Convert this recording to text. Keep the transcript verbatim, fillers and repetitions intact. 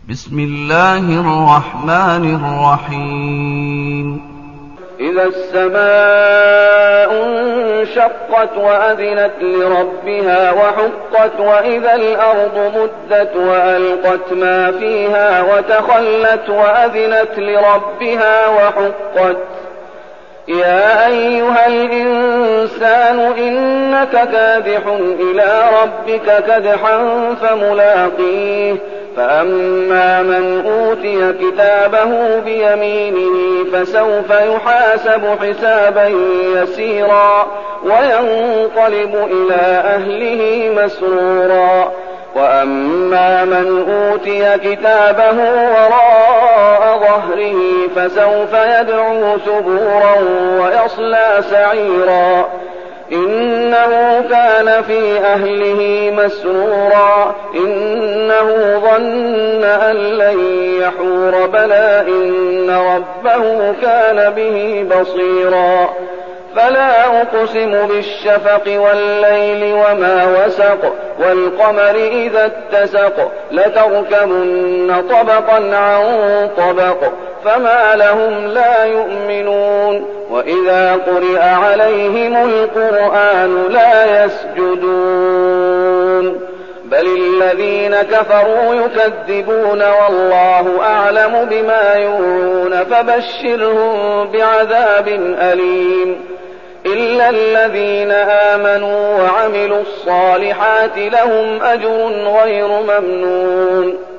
بسم الله الرحمن الرحيم إذا السماء انشقت وأذنت لربها وحقت وإذا الأرض مدت وألقت ما فيها وتخلت وأذنت لربها وحقت يا أيها الإنسان إنك كادح إلى ربك كدحا فملاقيه فأما من أوتي كتابه بيمينه فسوف يحاسب حسابا يسيرا وينقلب إلى أهله مسرورا وأما من أوتي كتابه وراء ظهره فسوف يدعو ثبورا ويصلى سعيرا إنه كان في أهله مسرورا إنه ظن أن لن يحور بلى إن ربه كان به بصيرا فلا أقسم بالشفق والليل وما وسق والقمر إذا اتسق لتركبن طبقا عن طبق فما لهم لا يؤمنون وإذا قرئ عليهم القرآن لا يسجدون بل الذين كفروا يكذبون والله أعلم بما يوعون فبشرهم بعذاب أليم إلا الذين آمنوا وعملوا الصالحات لهم أجر غير ممنون